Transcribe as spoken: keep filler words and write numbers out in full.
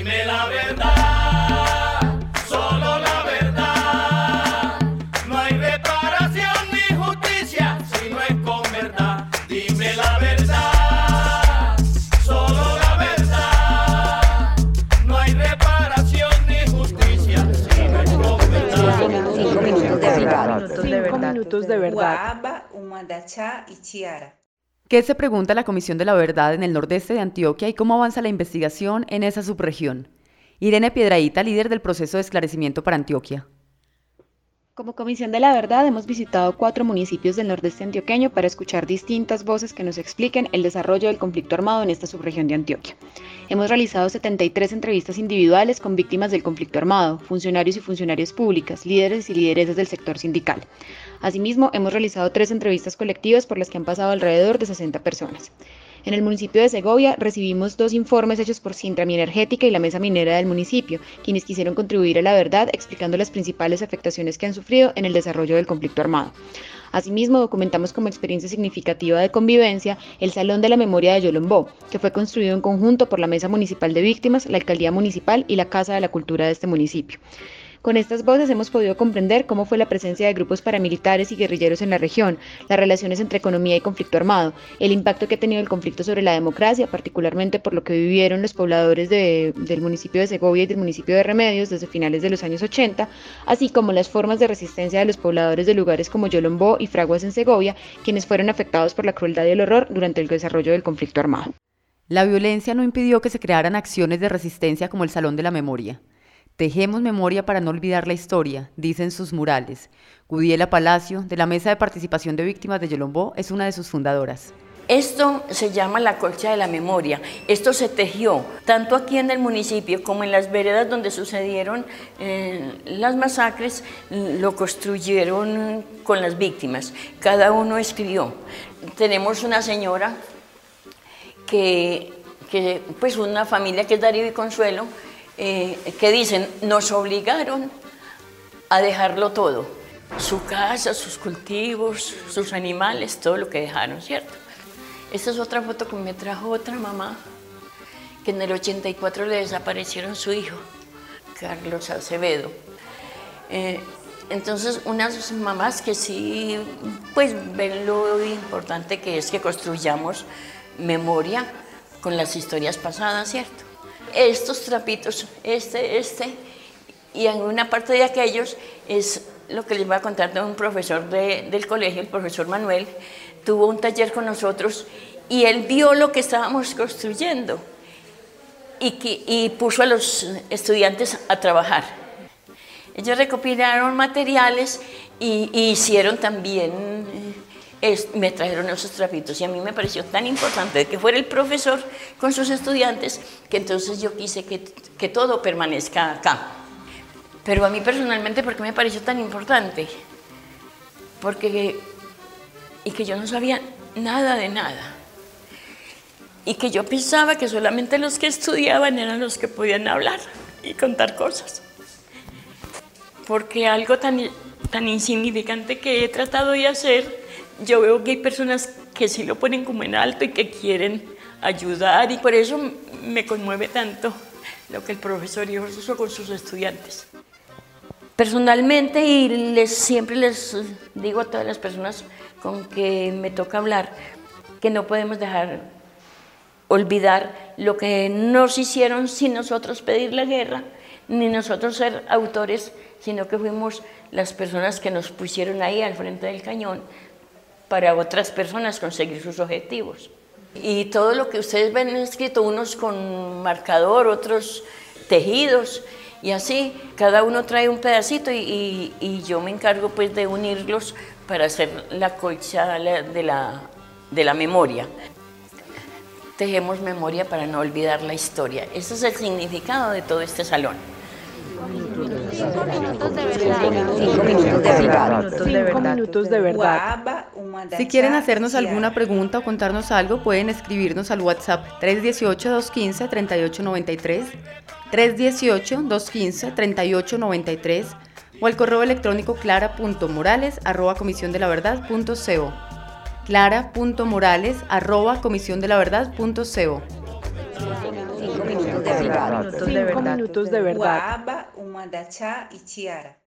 Dime la verdad, solo la verdad. No hay reparación ni justicia si no es con verdad. Dime la verdad, solo la verdad. No hay reparación ni justicia si no es con verdad. Cinco minutos de verdad. Cinco minutos de verdad. Guaba, Umadachá y Chiara. ¿Qué se pregunta la Comisión de la Verdad en el nordeste de Antioquia y cómo avanza la investigación en esa subregión? Irene Piedrahíta, líder del proceso de esclarecimiento para Antioquia. Como Comisión de la Verdad hemos visitado cuatro municipios del nordeste antioqueño para escuchar distintas voces que nos expliquen el desarrollo del conflicto armado en esta subregión de Antioquia. Hemos realizado setenta y tres entrevistas individuales con víctimas del conflicto armado, funcionarios y funcionarias públicas, líderes y lideresas del sector sindical. Asimismo, hemos realizado tres entrevistas colectivas por las que han pasado alrededor de sesenta personas. En el municipio de Segovia recibimos dos informes hechos por Sintra Energética y la Mesa Minera del municipio, quienes quisieron contribuir a la verdad explicando las principales afectaciones que han sufrido en el desarrollo del conflicto armado. Asimismo, documentamos como experiencia significativa de convivencia el Salón de la Memoria de Yolombó, que fue construido en conjunto por la Mesa Municipal de Víctimas, la Alcaldía Municipal y la Casa de la Cultura de este municipio. Con estas voces hemos podido comprender cómo fue la presencia de grupos paramilitares y guerrilleros en la región, las relaciones entre economía y conflicto armado, el impacto que ha tenido el conflicto sobre la democracia, particularmente por lo que vivieron los pobladores de, del municipio de Segovia y del municipio de Remedios desde finales de los años ochenta, así como las formas de resistencia de los pobladores de lugares como Yolombó y Fraguas en Segovia, quienes fueron afectados por la crueldad y el horror durante el desarrollo del conflicto armado. La violencia no impidió que se crearan acciones de resistencia como el Salón de la Memoria. Tejemos memoria para no olvidar la historia, dicen sus murales. Gudiela Palacio, de la Mesa de Participación de Víctimas de Yolombó, es una de sus fundadoras. Esto se llama la colcha de la memoria. Esto se tejió tanto aquí en el municipio como en las veredas donde sucedieron eh, las masacres, lo construyeron con las víctimas. Cada uno escribió. Tenemos una señora que, que pues una familia que es Darío y Consuelo, Eh, que dicen, nos obligaron a dejarlo todo, su casa, sus cultivos, sus animales, todo lo que dejaron, ¿cierto? Esta es otra foto que me trajo otra mamá, que en el ochenta y cuatro le desaparecieron su hijo, Carlos Acevedo. Eh, entonces, unas mamás que sí, pues ven lo importante que es que construyamos memoria con las historias pasadas, ¿cierto? Estos trapitos, este, este, y en una parte de aquellos es lo que les voy a contar de un profesor de, del colegio, el profesor Manuel, tuvo un taller con nosotros y él vio lo que estábamos construyendo y, que, y puso a los estudiantes a trabajar. Ellos recopilaron materiales y, y hicieron también... Es, me trajeron esos trapitos y a mí me pareció tan importante que fuera el profesor con sus estudiantes que entonces yo quise que, que todo permanezca acá. Pero a mí personalmente, ¿por qué me pareció tan importante? Porque y que yo no sabía nada de nada y que yo pensaba que solamente los que estudiaban eran los que podían hablar y contar cosas. Porque algo tan, tan insignificante que he tratado de hacer, yo veo que hay personas que sí lo ponen como en alto y que quieren ayudar y por eso me conmueve tanto lo que el profesor hizo con sus estudiantes. Personalmente, y les, siempre les digo a todas las personas con que me toca hablar, que no podemos dejar olvidar lo que nos hicieron sin nosotros pedir la guerra, ni nosotros ser autores, sino que fuimos las personas que nos pusieron ahí al frente del cañón para otras personas conseguir sus objetivos. Y todo lo que ustedes ven escrito, unos con marcador, otros tejidos, y así, cada uno trae un pedacito y, y, y yo me encargo pues de unirlos para hacer la colcha de la, de la memoria. Tejemos memoria para no olvidar la historia. Ese es el significado de todo este salón. Cinco minutos de verdad. Cinco minutos de verdad. Cinco minutos de verdad. Si quieren hacernos alguna pregunta o contarnos algo, pueden escribirnos al WhatsApp tres uno ocho, dos uno cinco, tres ocho nueve tres, tres uno ocho, dos uno cinco, tres ocho nueve tres o al correo electrónico clara punto morales arroba comisión de la verdad punto co. clara punto morales arroba comisión de la verdad punto co. Cinco minutos de verdad. Cinco minutos de verdad. Minutos de verdad. Uaaba, Umandachá y Chiara.